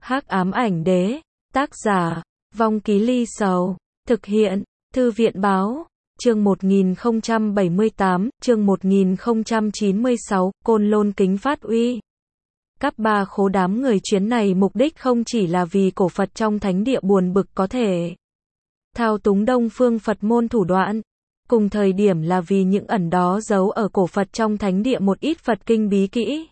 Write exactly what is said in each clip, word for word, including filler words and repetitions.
Hắc ám ảnh đế, tác giả, Vong Ký Ly Sầu, thực hiện, Thư viện báo, chương một nghìn không trăm bảy mươi tám, chương một nghìn không trăm chín mươi sáu, Côn Lôn kính phát uy. Cáp Ba Khố đám người chuyến này mục đích không chỉ là vì cổ Phật trong thánh địa buồn bực có thể thao túng Đông Phương Phật môn thủ đoạn, cùng thời điểm là vì những ẩn đó giấu ở cổ Phật trong thánh địa một ít Phật kinh bí kỹ.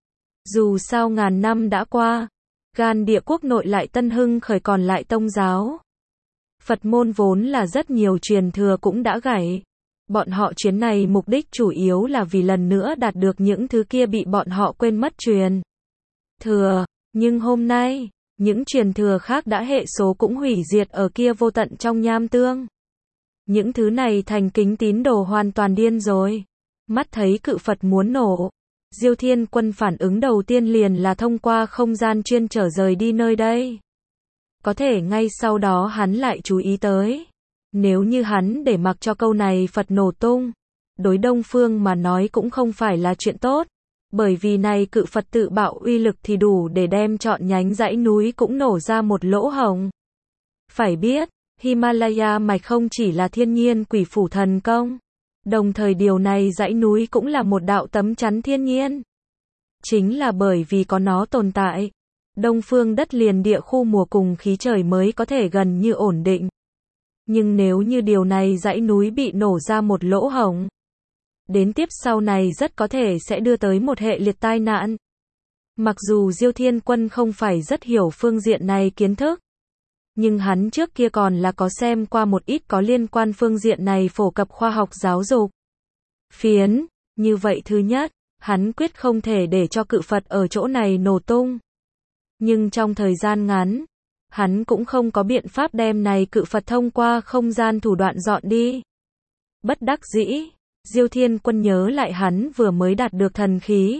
Dù sao ngàn năm đã qua, Gan Địa quốc nội lại tân hưng khởi còn lại tông giáo. Phật môn vốn là rất nhiều truyền thừa cũng đã gãy. Bọn họ chuyến này mục đích chủ yếu là vì lần nữa đạt được những thứ kia bị bọn họ quên mất truyền thừa, nhưng hôm nay, những truyền thừa khác đã hệ số cũng hủy diệt ở kia vô tận trong nham tương. Những thứ này thành kính tín đồ hoàn toàn điên rồi. Mắt thấy cự Phật muốn nổ, Diêu Thiên Quân phản ứng đầu tiên liền là thông qua không gian chuyên trở rời đi nơi đây. Có thể ngay sau đó hắn lại chú ý tới, nếu như hắn để mặc cho câu này Phật nổ tung, đối Đông Phương mà nói cũng không phải là chuyện tốt, bởi vì này cự Phật tự bạo uy lực thì đủ để đem trọn nhánh dãy núi cũng nổ ra một lỗ hổng. Phải biết, Himalaya mạch không chỉ là thiên nhiên quỷ phủ thần công, đồng thời điều này dãy núi cũng là một đạo tấm chắn thiên nhiên. Chính là bởi vì có nó tồn tại, Đông Phương đất liền địa khu mùa cùng khí trời mới có thể gần như ổn định. Nhưng nếu như điều này dãy núi bị nổ ra một lỗ hổng, đến tiếp sau này rất có thể sẽ đưa tới một hệ liệt tai nạn. Mặc dù Diêu Thiên Quân không phải rất hiểu phương diện này kiến thức, nhưng hắn trước kia còn là có xem qua một ít có liên quan phương diện này phổ cập khoa học giáo dục phiến. Như vậy thứ nhất, hắn quyết không thể để cho cự Phật ở chỗ này nổ tung. Nhưng trong thời gian ngắn, hắn cũng không có biện pháp đem này cự Phật thông qua không gian thủ đoạn dọn đi. Bất đắc dĩ, Diêu Thiên Quân nhớ lại hắn vừa mới đạt được thần khí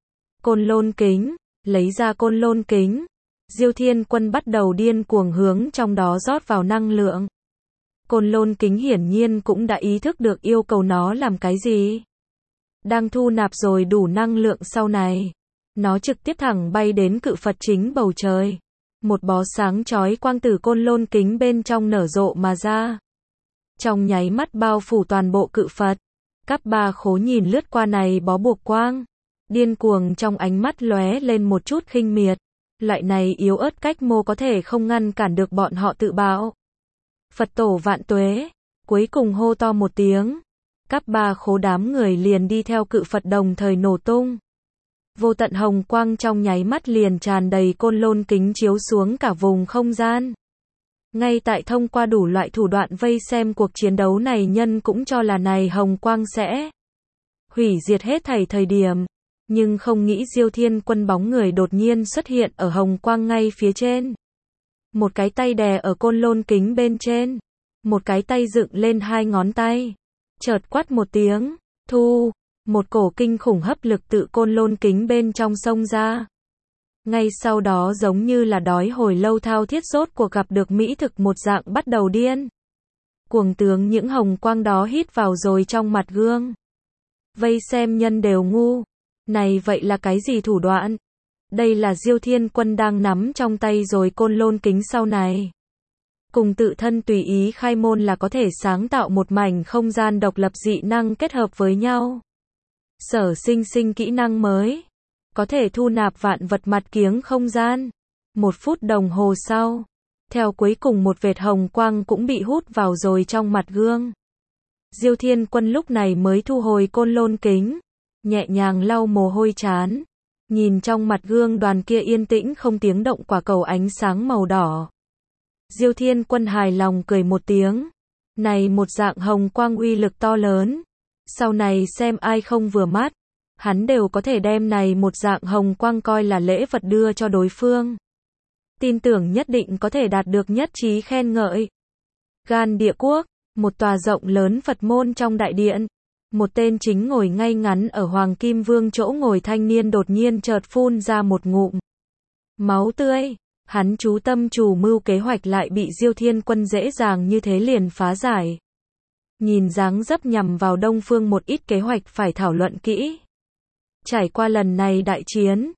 Côn Lôn kính, lấy ra Côn Lôn kính, Diêu Thiên Quân bắt đầu điên cuồng hướng trong đó rót vào năng lượng. Côn Lôn kính hiển nhiên cũng đã ý thức được yêu cầu nó làm cái gì. Đang thu nạp rồi đủ năng lượng sau này, nó trực tiếp thẳng bay đến cự Phật chính bầu trời. Một bó sáng chói quang từ Côn Lôn kính bên trong nở rộ mà ra, trong nháy mắt bao phủ toàn bộ cự Phật. Cáp Ba Khố nhìn lướt qua này bó buộc quang, điên cuồng trong ánh mắt lóe lên một chút khinh miệt. Loại này yếu ớt cách mô có thể không ngăn cản được bọn họ tự bạo. Phật tổ vạn tuế, cuối cùng hô to một tiếng. Cáp Ba Khố đám người liền đi theo cự Phật đồng thời nổ tung. Vô tận hồng quang trong nháy mắt liền tràn đầy Côn Lôn kính chiếu xuống cả vùng không gian. Ngay tại thông qua đủ loại thủ đoạn vây xem cuộc chiến đấu này nhân cũng cho là này hồng quang sẽ hủy diệt hết thảy thời điểm. Nhưng không nghĩ Diêu Thiên Quân bóng người đột nhiên xuất hiện ở hồng quang ngay phía trên. Một cái tay đè ở Côn Lôn kính bên trên, một cái tay dựng lên hai ngón tay. Chợt quát một tiếng, thu, một cổ kinh khủng hấp lực tự Côn Lôn kính bên trong xông ra. Ngay sau đó giống như là đói hồi lâu thao thiết rốt cuộc gặp được mỹ thực một dạng bắt đầu điên cuồng tướng những hồng quang đó hít vào rồi trong mặt gương. Vây xem nhân đều ngu. Này vậy là cái gì thủ đoạn? Đây là Diêu Thiên Quân đang nắm trong tay rồi Côn Lôn kính sau này. Cùng tự thân tùy ý khai môn là có thể sáng tạo một mảnh không gian độc lập dị năng kết hợp với nhau. Sở sinh sinh kỹ năng mới. Có thể thu nạp vạn vật mặt kiếng không gian. Một phút đồng hồ sau, theo cuối cùng một vệt hồng quang cũng bị hút vào rồi trong mặt gương. Diêu Thiên Quân lúc này mới thu hồi Côn Lôn kính, nhẹ nhàng lau mồ hôi trán, nhìn trong mặt gương đoàn kia yên tĩnh không tiếng động quả cầu ánh sáng màu đỏ. Diêu Thiên Quân hài lòng cười một tiếng, này một dạng hồng quang uy lực to lớn, sau này xem ai không vừa mắt, hắn đều có thể đem này một dạng hồng quang coi là lễ vật đưa cho đối phương. Tin tưởng nhất định có thể đạt được nhất trí khen ngợi. Gan Địa quốc, một tòa rộng lớn Phật môn trong đại điện. Một tên chính ngồi ngay ngắn ở Hoàng Kim Vương chỗ ngồi thanh niên đột nhiên chợt phun ra một ngụm máu tươi. Hắn chú tâm chủ mưu kế hoạch lại bị Diêu Thiên Quân dễ dàng như thế liền phá giải. Nhìn dáng dấp nhằm vào Đông Phương một ít kế hoạch phải thảo luận kỹ. Trải qua lần này đại chiến,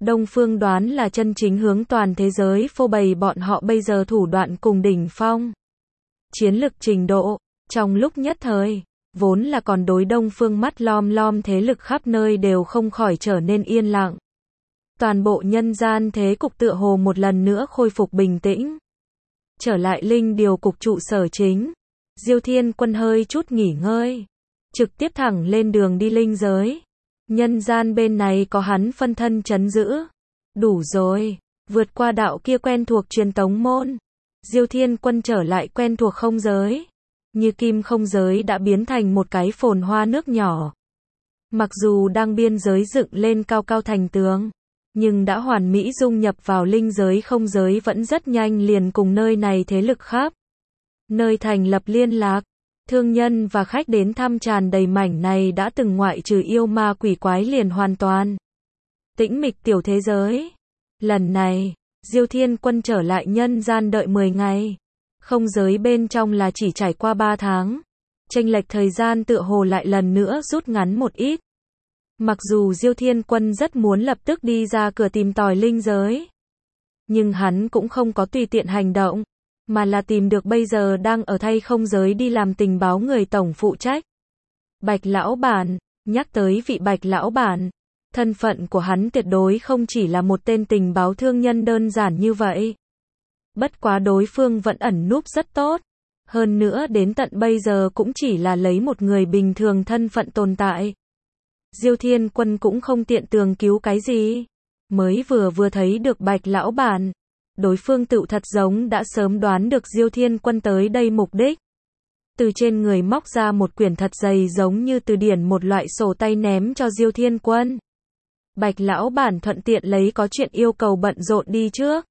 Đông Phương đoán là chân chính hướng toàn thế giới phô bày bọn họ bây giờ thủ đoạn cùng đỉnh phong. Chiến lực trình độ, trong lúc nhất thời, vốn là còn đối Đông Phương mắt lom lom thế lực khắp nơi đều không khỏi trở nên yên lặng. Toàn bộ nhân gian thế cục tựa hồ một lần nữa khôi phục bình tĩnh. Trở lại Linh Điều cục trụ sở chính, Diêu Thiên Quân hơi chút nghỉ ngơi, trực tiếp thẳng lên đường đi linh giới. Nhân gian bên này có hắn phân thân trấn giữ. Đủ rồi, vượt qua đạo kia quen thuộc truyền tống môn. Diêu Thiên Quân trở lại quen thuộc không giới. Như kim không giới đã biến thành một cái phồn hoa nước nhỏ. Mặc dù đang biên giới dựng lên cao cao thành tường, nhưng đã hoàn mỹ dung nhập vào linh giới không giới vẫn rất nhanh liền cùng nơi này thế lực khác. Nơi thành lập liên lạc, thương nhân và khách đến thăm tràn đầy mảnh này đã từng ngoại trừ yêu ma quỷ quái liền hoàn toàn. Tĩnh mịch tiểu thế giới. Lần này, Diêu Thiên Quân trở lại nhân gian đợi mười ngày. Không giới bên trong là chỉ trải qua ba tháng. Chênh lệch thời gian tựa hồ lại lần nữa rút ngắn một ít. Mặc dù Diêu Thiên Quân rất muốn lập tức đi ra cửa tìm tòi linh giới, nhưng hắn cũng không có tùy tiện hành động, mà là tìm được bây giờ đang ở thay không giới đi làm tình báo người tổng phụ trách. Bạch Lão Bản, nhắc tới vị Bạch Lão Bản, thân phận của hắn tuyệt đối không chỉ là một tên tình báo thương nhân đơn giản như vậy. Bất quá đối phương vẫn ẩn núp rất tốt. Hơn nữa đến tận bây giờ cũng chỉ là lấy một người bình thường thân phận tồn tại. Diêu Thiên Quân cũng không tiện tường cứu cái gì. Mới vừa vừa thấy được Bạch Lão Bản, đối phương tựu thật giống đã sớm đoán được Diêu Thiên Quân tới đây mục đích. Từ trên người móc ra một quyển thật dày giống như từ điển một loại sổ tay ném cho Diêu Thiên Quân. Bạch Lão Bản thuận tiện lấy có chuyện yêu cầu bận rộn đi trước.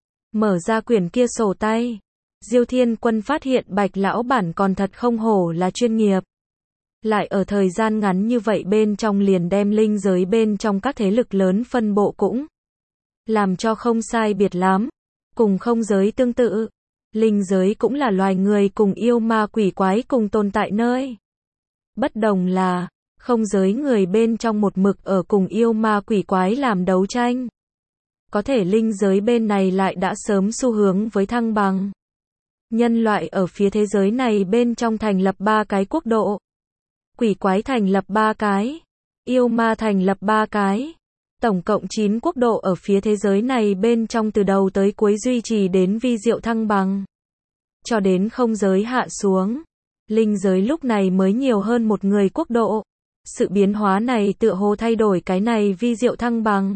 Mở ra quyển kia sổ tay, Diêu Thiên Quân phát hiện Bạch Lão Bản còn thật không hổ là chuyên nghiệp. Lại ở thời gian ngắn như vậy bên trong liền đem linh giới bên trong các thế lực lớn phân bộ cũng làm cho không sai biệt lắm. Cùng không giới tương tự, linh giới cũng là loài người cùng yêu ma quỷ quái cùng tồn tại nơi. Bất đồng là, không giới người bên trong một mực ở cùng yêu ma quỷ quái làm đấu tranh. Có thể linh giới bên này lại đã sớm xu hướng với thăng bằng. Nhân loại ở phía thế giới này bên trong thành lập ba cái quốc độ. Quỷ quái thành lập ba cái. Yêu ma thành lập ba cái. Tổng cộng chín quốc độ ở phía thế giới này bên trong từ đầu tới cuối duy trì đến vi diệu thăng bằng. Cho đến không giới hạ xuống. Linh giới lúc này mới nhiều hơn một người quốc độ. Sự biến hóa này tựa hồ thay đổi cái này vi diệu thăng bằng.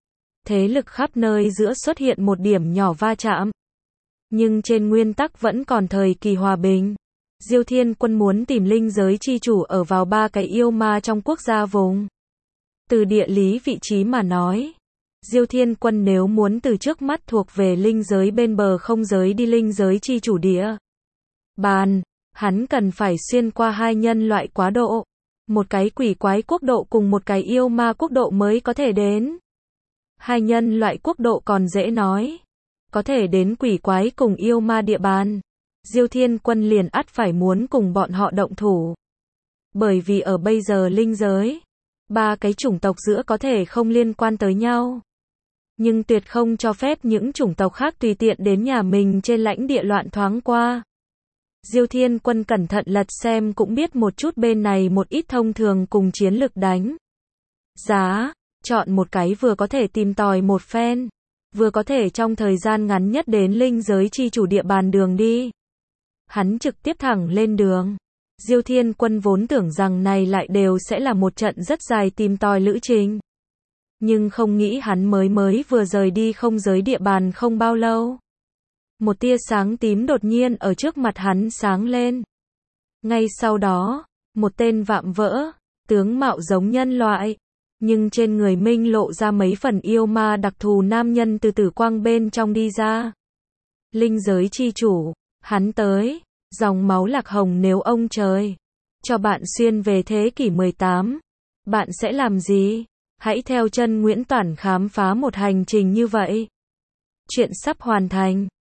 Thế lực khắp nơi giữa xuất hiện một điểm nhỏ va chạm. Nhưng trên nguyên tắc vẫn còn thời kỳ hòa bình. Diêu Thiên Quân muốn tìm linh giới chi chủ ở vào ba cái yêu ma trong quốc gia vùng. Từ địa lý vị trí mà nói, Diêu Thiên Quân nếu muốn từ trước mắt thuộc về linh giới bên bờ không giới đi linh giới chi chủ địa bàn, hắn cần phải xuyên qua hai nhân loại quá độ, một cái quỷ quái quốc độ cùng một cái yêu ma quốc độ mới có thể đến. Hai nhân loại quốc độ còn dễ nói, có thể đến quỷ quái cùng yêu ma địa bàn, Diêu Thiên Quân liền ắt phải muốn cùng bọn họ động thủ. Bởi vì ở bây giờ linh giới, ba cái chủng tộc giữa có thể không liên quan tới nhau. Nhưng tuyệt không cho phép những chủng tộc khác tùy tiện đến nhà mình trên lãnh địa loạn thoáng qua. Diêu Thiên Quân cẩn thận lật xem cũng biết một chút bên này một ít thông thường cùng chiến lực đánh giá, chọn một cái vừa có thể tìm tòi một phen, vừa có thể trong thời gian ngắn nhất đến linh giới chi chủ địa bàn đường đi. Hắn trực tiếp thẳng lên đường. Diêu Thiên Quân vốn tưởng rằng này lại đều sẽ là một trận rất dài tìm tòi lữ trình. Nhưng không nghĩ hắn mới mới vừa rời đi không giới địa bàn không bao lâu. Một tia sáng tím đột nhiên ở trước mặt hắn sáng lên. Ngay sau đó, một tên vạm vỡ, tướng mạo giống nhân loại, nhưng trên người minh lộ ra mấy phần yêu ma đặc thù nam nhân từ tử quang bên trong đi ra. Linh giới chi chủ, hắn tới, dòng máu lạc hồng nếu ông trời cho bạn xuyên về thế kỷ mười tám, bạn sẽ làm gì? Hãy theo chân Nguyễn Toản khám phá một hành trình như vậy. Chuyện sắp hoàn thành.